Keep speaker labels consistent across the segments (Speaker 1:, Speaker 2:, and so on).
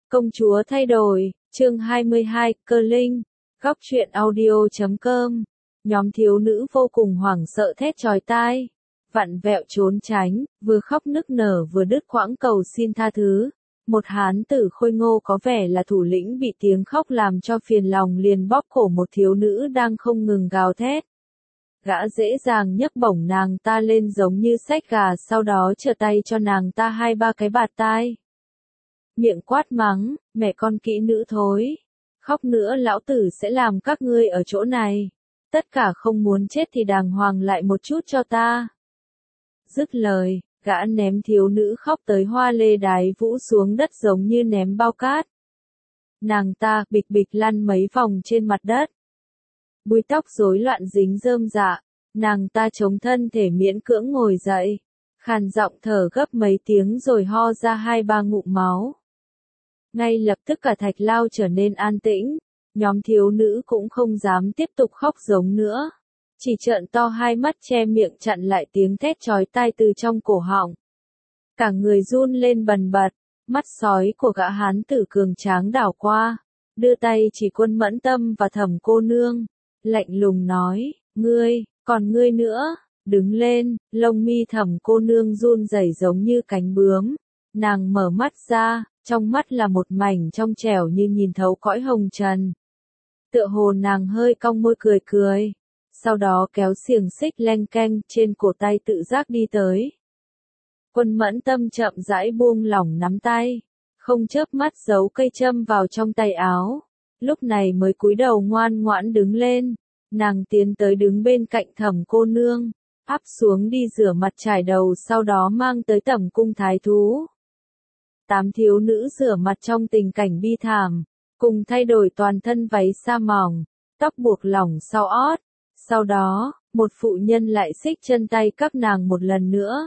Speaker 1: Công chúa thay đổi, chương 22, cơ linh, góc truyện audio.com. Nhóm thiếu nữ vô cùng hoảng sợ thét chói tai, vặn vẹo trốn tránh, vừa khóc nức nở vừa đứt quãng cầu xin tha thứ. Một hán tử khôi ngô có vẻ là thủ lĩnh bị tiếng khóc làm cho phiền lòng liền bóp cổ một thiếu nữ đang không ngừng gào thét. Gã dễ dàng nhấc bổng nàng ta lên giống như xách gà, sau đó trở tay cho nàng ta 2-3 cái bạt tai. Miệng quát mắng, mẹ con kỹ nữ thối. Khóc nữa lão tử sẽ làm các ngươi ở chỗ này. Tất cả không muốn chết thì đàng hoàng lại một chút cho ta. Dứt lời, gã ném thiếu nữ khóc tới hoa lê đái vũ xuống đất giống như ném bao cát. Nàng ta bịch bịch lăn mấy vòng trên mặt đất. Búi tóc rối loạn dính rơm rạ, nàng ta chống thân thể miễn cưỡng ngồi dậy, khàn giọng thở gấp mấy tiếng rồi ho ra 2-3 ngụm máu. Ngay lập tức cả thạch lao trở nên an tĩnh, nhóm thiếu nữ cũng không dám tiếp tục khóc giống nữa, chỉ trợn to hai mắt che miệng chặn lại tiếng thét chói tai từ trong cổ họng. Cả người run lên bần bật, mắt sói của gã hán tử cường tráng đảo qua, đưa tay chỉ Quân Mẫn Tâm và Thẩm cô nương, lạnh lùng nói, còn ngươi nữa, đứng lên. Lông mi Thẩm cô nương run rẩy giống như cánh bướm, nàng mở mắt ra, trong mắt là một mảnh trong trẻo như nhìn thấu cõi hồng trần. Tựa hồ nàng hơi cong môi cười cười, sau đó kéo xiềng xích leng keng trên cổ tay tự giác đi tới. Quân Mẫn Tâm chậm rãi buông lỏng nắm tay, không chớp mắt giấu cây châm vào trong tay áo, lúc này mới cúi đầu ngoan ngoãn đứng lên. Nàng tiến tới đứng bên cạnh Thẩm cô nương, áp xuống đi rửa mặt trải đầu, sau đó mang tới tẩm cung thái thú. 8 thiếu nữ rửa mặt trong tình cảnh bi thảm, cùng thay đổi toàn thân váy sa mỏng, tóc buộc lỏng sau ót. Sau đó, một phụ nhân lại xích chân tay các nàng một lần nữa.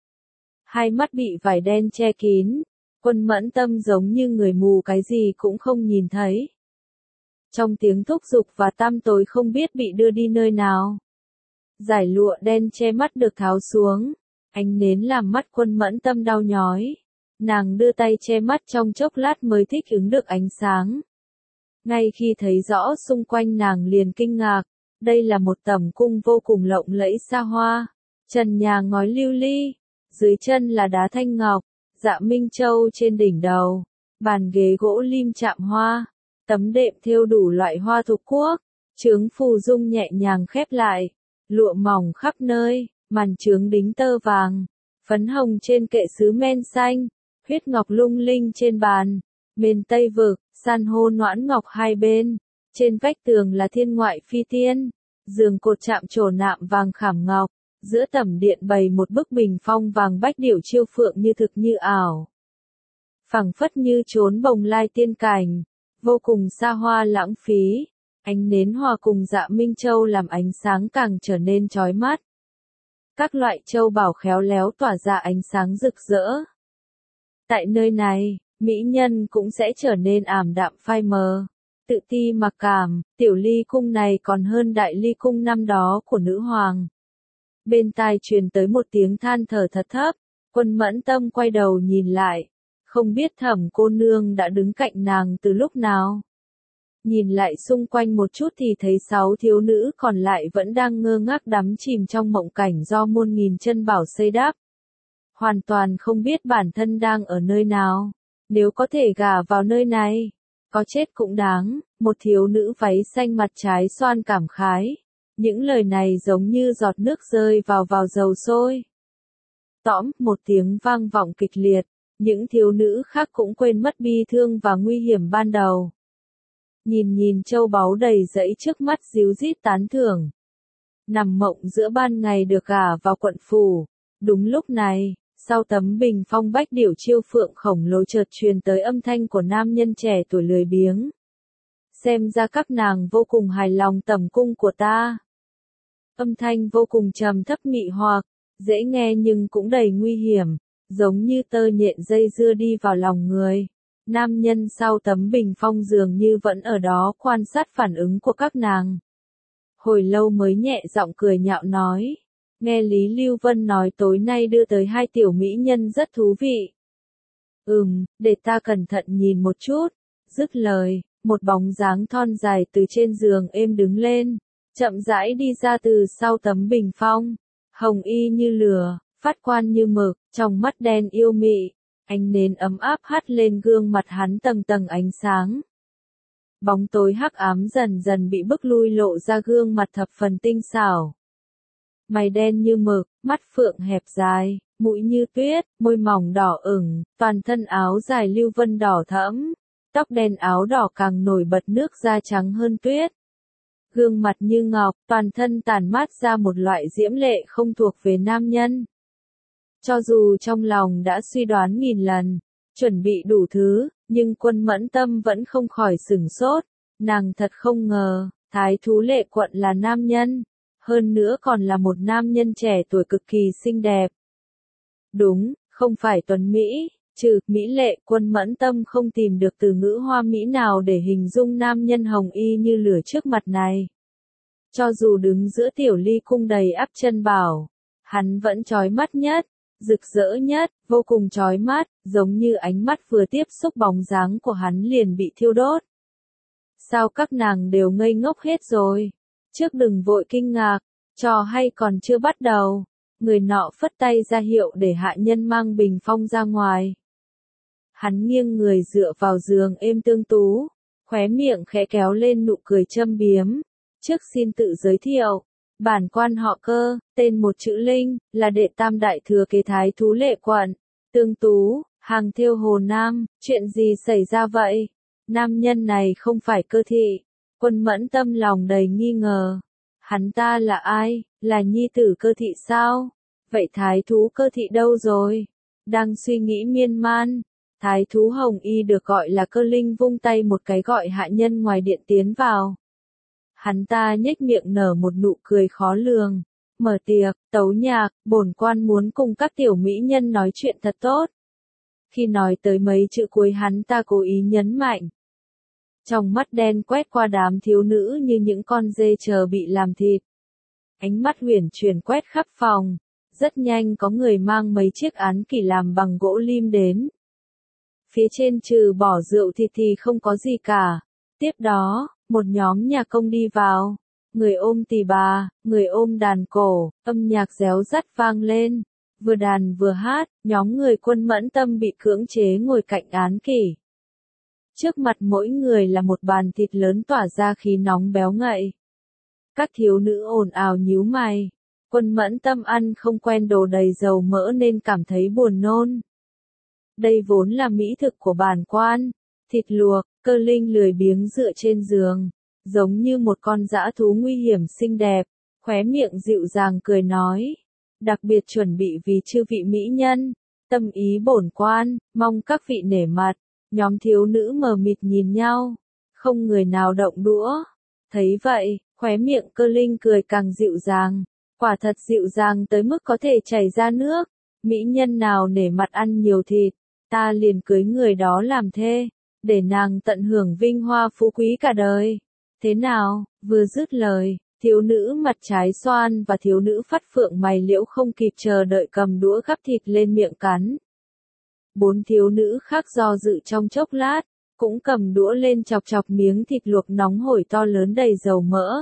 Speaker 1: Hai mắt bị vải đen che kín, Quân Mẫn Tâm giống như người mù, cái gì cũng không nhìn thấy. Trong tiếng thúc giục và tăm tối không biết bị đưa đi nơi nào. Dải lụa đen che mắt được tháo xuống, ánh nến làm mắt Quân Mẫn Tâm đau nhói. Nàng đưa tay che mắt trong chốc lát mới thích ứng được ánh sáng. Ngay khi thấy rõ xung quanh nàng liền kinh ngạc, đây là một tẩm cung vô cùng lộng lẫy xa hoa. Trần nhà ngói lưu ly, dưới chân là đá thanh ngọc, dạ minh châu trên đỉnh đầu, bàn ghế gỗ lim chạm hoa, tấm đệm thêu đủ loại hoa thuộc quốc, chướng phù dung nhẹ nhàng khép lại, lụa mỏng khắp nơi, màn chướng đính tơ vàng, phấn hồng trên kệ sứ men xanh, huyết ngọc lung linh trên bàn, bên tây vực, san hô noãn ngọc hai bên, trên vách tường là thiên ngoại phi tiên, giường cột chạm trổ nạm vàng khảm ngọc, giữa tẩm điện bày một bức bình phong vàng bách điểu chiêu phượng như thực như ảo. Phảng phất như trốn bồng lai tiên cảnh, vô cùng xa hoa lãng phí, ánh nến hòa cùng dạ minh châu làm ánh sáng càng trở nên chói mắt. Các loại châu bảo khéo léo tỏa ra ánh sáng rực rỡ. Tại nơi này, mỹ nhân cũng sẽ trở nên ảm đạm phai mờ, tự ti mặc cảm. Tiểu ly cung này còn hơn đại ly cung năm đó của nữ hoàng. Bên tai truyền tới một tiếng than thở thật thấp, Quân Mẫn Tâm quay đầu nhìn lại, không biết Thẩm cô nương đã đứng cạnh nàng từ lúc nào. Nhìn lại xung quanh một chút thì thấy 6 thiếu nữ còn lại vẫn đang ngơ ngác đắm chìm trong mộng cảnh do muôn nghìn chân bảo xây đắp. Hoàn toàn không biết bản thân đang ở nơi nào, nếu có thể gả vào nơi này, có chết cũng đáng. Một thiếu nữ váy xanh mặt trái xoan cảm khái. Những lời này giống như giọt nước rơi vào dầu sôi. Tõm, một tiếng vang vọng kịch liệt, những thiếu nữ khác cũng quên mất bi thương và nguy hiểm ban đầu. Nhìn châu báu đầy rẫy trước mắt díu dít tán thưởng. Nằm mộng giữa ban ngày được gả vào quận phủ. Đúng lúc này, sau tấm bình phong bách điểu chiêu phượng khổng lồ chợt truyền tới âm thanh của nam nhân trẻ tuổi lười biếng. Xem ra các nàng vô cùng hài lòng tẩm cung của ta. Âm thanh vô cùng trầm thấp mị hoặc, dễ nghe nhưng cũng đầy nguy hiểm, giống như tơ nhện dây dưa đi vào lòng người. Nam nhân sau tấm bình phong dường như vẫn ở đó quan sát phản ứng của các nàng. Hồi lâu mới nhẹ giọng cười nhạo nói, nghe Lý Lưu Vân nói tối nay đưa tới 2 tiểu mỹ nhân rất thú vị. để ta cẩn thận nhìn một chút. Dứt lời, một bóng dáng thon dài từ trên giường êm đứng lên, chậm rãi đi ra từ sau tấm bình phong. Hồng y như lửa, phát quan như mực, trong mắt đen yêu mị, ánh nến ấm áp hắt lên gương mặt hắn tầng tầng ánh sáng. Bóng tối hắc ám dần dần bị bức lui lộ ra gương mặt thập phần tinh xảo. Mày đen như mực, mắt phượng hẹp dài, mũi như tuyết, môi mỏng đỏ ửng, toàn thân áo dài lưu vân đỏ thẫm, tóc đen áo đỏ càng nổi bật nước da trắng hơn tuyết. Gương mặt như ngọc, toàn thân tản mát ra một loại diễm lệ không thuộc về nam nhân. Cho dù trong lòng đã suy đoán nghìn lần, chuẩn bị đủ thứ, nhưng Quân Mẫn Tâm vẫn không khỏi sửng sốt. Nàng thật không ngờ, Thái thú Lệ Quận là nam nhân, hơn nữa còn là một nam nhân trẻ tuổi cực kỳ xinh đẹp. Đúng, không phải tuấn Mỹ, trừ Mỹ lệ. Quân Mẫn Tâm không tìm được từ ngữ hoa mỹ nào để hình dung nam nhân hồng y như lửa trước mặt này. Cho dù đứng giữa tiểu ly cung đầy ắp chân bảo, hắn vẫn chói mắt nhất, rực rỡ nhất, vô cùng chói mắt, giống như ánh mắt vừa tiếp xúc bóng dáng của hắn liền bị thiêu đốt. Sao các nàng đều ngây ngốc hết rồi? Trước đừng vội kinh ngạc, trò hay còn chưa bắt đầu. Người nọ phất tay ra hiệu để hạ nhân mang bình phong ra ngoài. Hắn nghiêng người dựa vào giường êm tương tú, khóe miệng khẽ kéo lên nụ cười châm biếm. Trước xin tự giới thiệu, bản quan họ Cơ, tên một chữ Linh, là đệ tam đại thừa kế Thái thú Lệ Quận. Tương Tú, hàng thêu Hồ Nam, chuyện gì xảy ra vậy? Nam nhân này không phải Cơ thị. Quân Mẫn Tâm lòng đầy nghi ngờ. Hắn ta là ai? Là nhi tử Cơ thị sao? Vậy thái thú Cơ thị đâu rồi? Đang suy nghĩ miên man, thái thú Hồng Y được gọi là Cơ Linh vung tay một cái gọi hạ nhân ngoài điện tiến vào. Hắn ta nhếch miệng nở một nụ cười khó lường. Mở tiệc, tấu nhạc, bổn quan muốn cùng các tiểu mỹ nhân nói chuyện thật tốt. Khi nói tới mấy chữ cuối hắn ta cố ý nhấn mạnh. Trong mắt đen quét qua đám thiếu nữ như những con dê chờ bị làm thịt. Ánh mắt huyền chuyển quét khắp phòng. Rất nhanh có người mang mấy chiếc án kỷ làm bằng gỗ lim đến. Phía trên trừ bỏ rượu thì không có gì cả. Tiếp đó, một nhóm nhà công đi vào. Người ôm tỳ bà, người ôm đàn cổ, âm nhạc réo rắt vang lên. Vừa đàn vừa hát, nhóm người Quân Mẫn Tâm bị cưỡng chế ngồi cạnh án kỷ. Trước mặt mỗi người là một bàn thịt lớn tỏa ra khí nóng béo ngậy. Các thiếu nữ ồn ào nhíu mày. Quân Mẫn Tâm ăn không quen đồ đầy dầu mỡ nên cảm thấy buồn nôn. Đây vốn là mỹ thực của bản quan. Thịt luộc. Cơ Linh lười biếng dựa trên giường, giống như một con dã thú nguy hiểm xinh đẹp, khóe miệng dịu dàng cười nói. Đặc biệt chuẩn bị vì chư vị mỹ nhân. Tâm ý bổn quan, mong các vị nể mặt. Nhóm thiếu nữ mờ mịt nhìn nhau, không người nào động đũa. Thấy vậy, khóe miệng Cơ Linh cười càng dịu dàng, quả thật dịu dàng tới mức có thể chảy ra nước. Mỹ nhân nào nể mặt ăn nhiều thịt, ta liền cưới người đó làm thê, để nàng tận hưởng vinh hoa phú quý cả đời. Thế nào? Vừa dứt lời, thiếu nữ mặt trái xoan và thiếu nữ phát phượng mày liễu không kịp chờ đợi cầm đũa gắp thịt lên miệng cắn. 4 thiếu nữ khác do dự trong chốc lát, cũng cầm đũa lên chọc chọc miếng thịt luộc nóng hổi to lớn đầy dầu mỡ.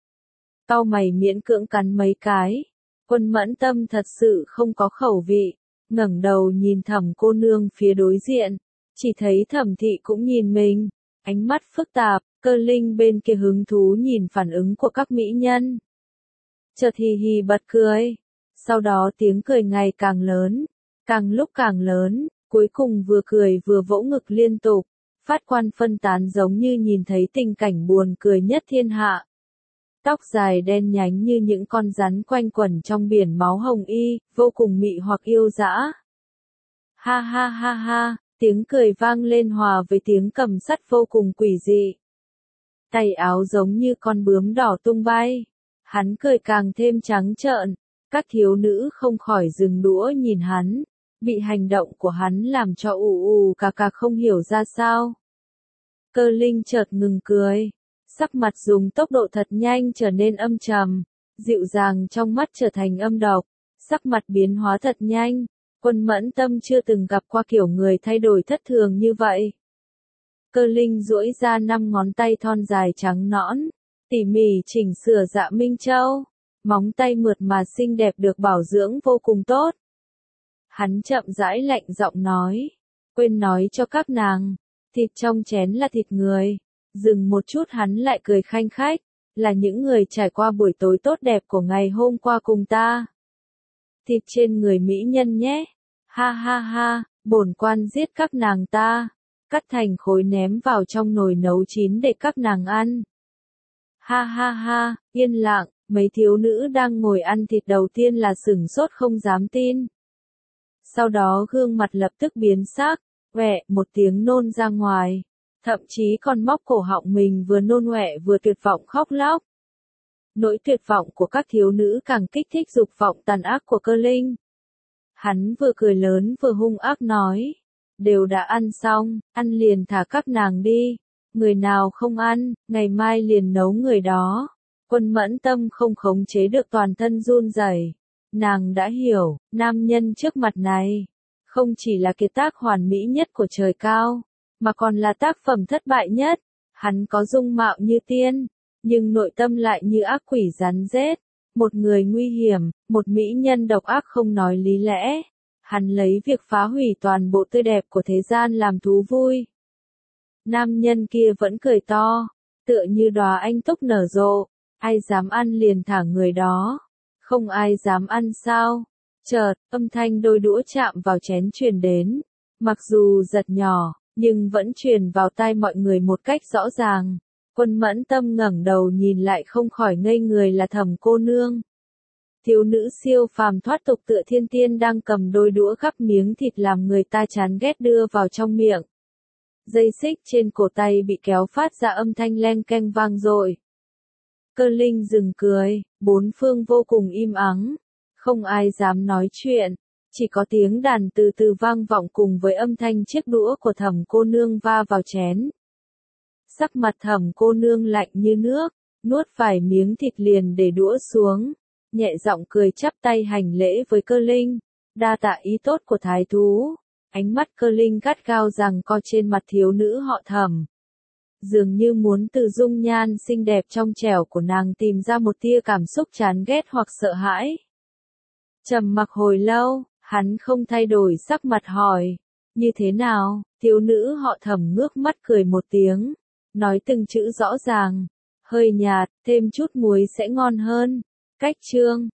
Speaker 1: Cau mày miễn cưỡng cắn mấy cái. Quân Mẫn Tâm thật sự không có khẩu vị, ngẩng đầu nhìn Thẩm cô nương phía đối diện, chỉ thấy Thẩm thị cũng nhìn mình, ánh mắt phức tạp. Cơ Linh bên kia hứng thú nhìn phản ứng của các mỹ nhân. Chợt hì hì bật cười, sau đó tiếng cười ngày càng lớn, càng lúc càng lớn, cuối cùng vừa cười vừa vỗ ngực liên tục, phát quan phân tán giống như nhìn thấy tình cảnh buồn cười nhất thiên hạ. Tóc dài đen nhánh như những con rắn quanh quẩn trong biển máu hồng y, vô cùng mị hoặc yêu dã. Ha ha ha ha, tiếng cười vang lên hòa với tiếng cầm sắt vô cùng quỷ dị. Tay áo giống như con bướm đỏ tung bay. Hắn cười càng thêm trắng trợn. Các thiếu nữ không khỏi dừng đũa nhìn hắn. Bị hành động của hắn làm cho ù cà không hiểu ra sao. Cơ Linh chợt ngừng cười. Sắc mặt dùng tốc độ thật nhanh trở nên âm trầm. Dịu dàng trong mắt trở thành âm độc. Sắc mặt biến hóa thật nhanh. Quân Mẫn Tâm chưa từng gặp qua kiểu người thay đổi thất thường như vậy. Cơ Linh duỗi ra 5 ngón tay thon dài trắng nõn, tỉ mỉ chỉnh sửa dạ Minh Châu, móng tay mượt mà xinh đẹp được bảo dưỡng vô cùng tốt. Hắn chậm rãi lạnh giọng nói, quên nói cho các nàng, thịt trong chén là thịt người. Dừng một chút hắn lại cười khanh khách, là những người trải qua buổi tối tốt đẹp của ngày hôm qua cùng ta. Thịt trên người mỹ nhân nhé, ha ha ha, bổn quan giết các nàng ta, cắt thành khối ném vào trong nồi nấu chín để các nàng ăn. Ha ha ha, yên lặng, mấy thiếu nữ đang ngồi ăn thịt đầu tiên là sửng sốt không dám tin. Sau đó gương mặt lập tức biến sắc, quẹ một tiếng nôn ra ngoài, thậm chí còn móc cổ họng mình vừa nôn ọe vừa tuyệt vọng khóc lóc. Nỗi tuyệt vọng của các thiếu nữ càng kích thích dục vọng tàn ác của Cơ Linh. Hắn vừa cười lớn vừa hung ác nói, đều đã ăn xong, ăn liền thả các nàng đi, người nào không ăn, ngày mai liền nấu người đó. Quân Mẫn Tâm không khống chế được toàn thân run rẩy. Nàng đã hiểu, nam nhân trước mặt này, không chỉ là kiệt tác hoàn mỹ nhất của trời cao, mà còn là tác phẩm thất bại nhất. Hắn có dung mạo như tiên, nhưng nội tâm lại như ác quỷ rắn rết, một người nguy hiểm, một mỹ nhân độc ác không nói lý lẽ. Hắn lấy việc phá hủy toàn bộ tươi đẹp của thế gian làm thú vui. Nam nhân kia vẫn cười to, tựa như đóa anh túc nở rộ, ai dám ăn liền thả người đó. Không ai dám ăn sao? Chợt, âm thanh đôi đũa chạm vào chén truyền đến, mặc dù giật nhỏ, nhưng vẫn truyền vào tai mọi người một cách rõ ràng. Quân Mẫn Tâm ngẩng đầu nhìn lại không khỏi ngây người là Thẩm cô nương. Thiếu nữ siêu phàm thoát tục tựa thiên tiên đang cầm đôi đũa gắp miếng thịt làm người ta chán ghét đưa vào trong miệng. Dây xích trên cổ tay bị kéo phát ra âm thanh len keng vang dội. Cơ Linh dừng cười, bốn phương vô cùng im ắng, không ai dám nói chuyện, chỉ có tiếng đàn từ từ vang vọng cùng với âm thanh chiếc đũa của Thẩm cô nương va vào chén. Sắc mặt Thẩm cô nương lạnh như nước, nuốt vài miếng thịt liền để đũa xuống, nhẹ giọng cười chắp tay hành lễ với Cơ Linh, đa tạ ý tốt của thái thú. Ánh mắt Cơ Linh gắt gao giằng co trên mặt thiếu nữ họ Thẩm, dường như muốn từ dung nhan xinh đẹp trong trẻo của nàng tìm ra một tia cảm xúc chán ghét hoặc sợ hãi. Trầm mặc hồi lâu, hắn không thay đổi sắc mặt hỏi, như thế nào? Thiếu nữ họ Thẩm ngước mắt cười một tiếng, nói từng chữ rõ ràng, hơi nhạt, thêm chút muối sẽ ngon hơn. Cách chương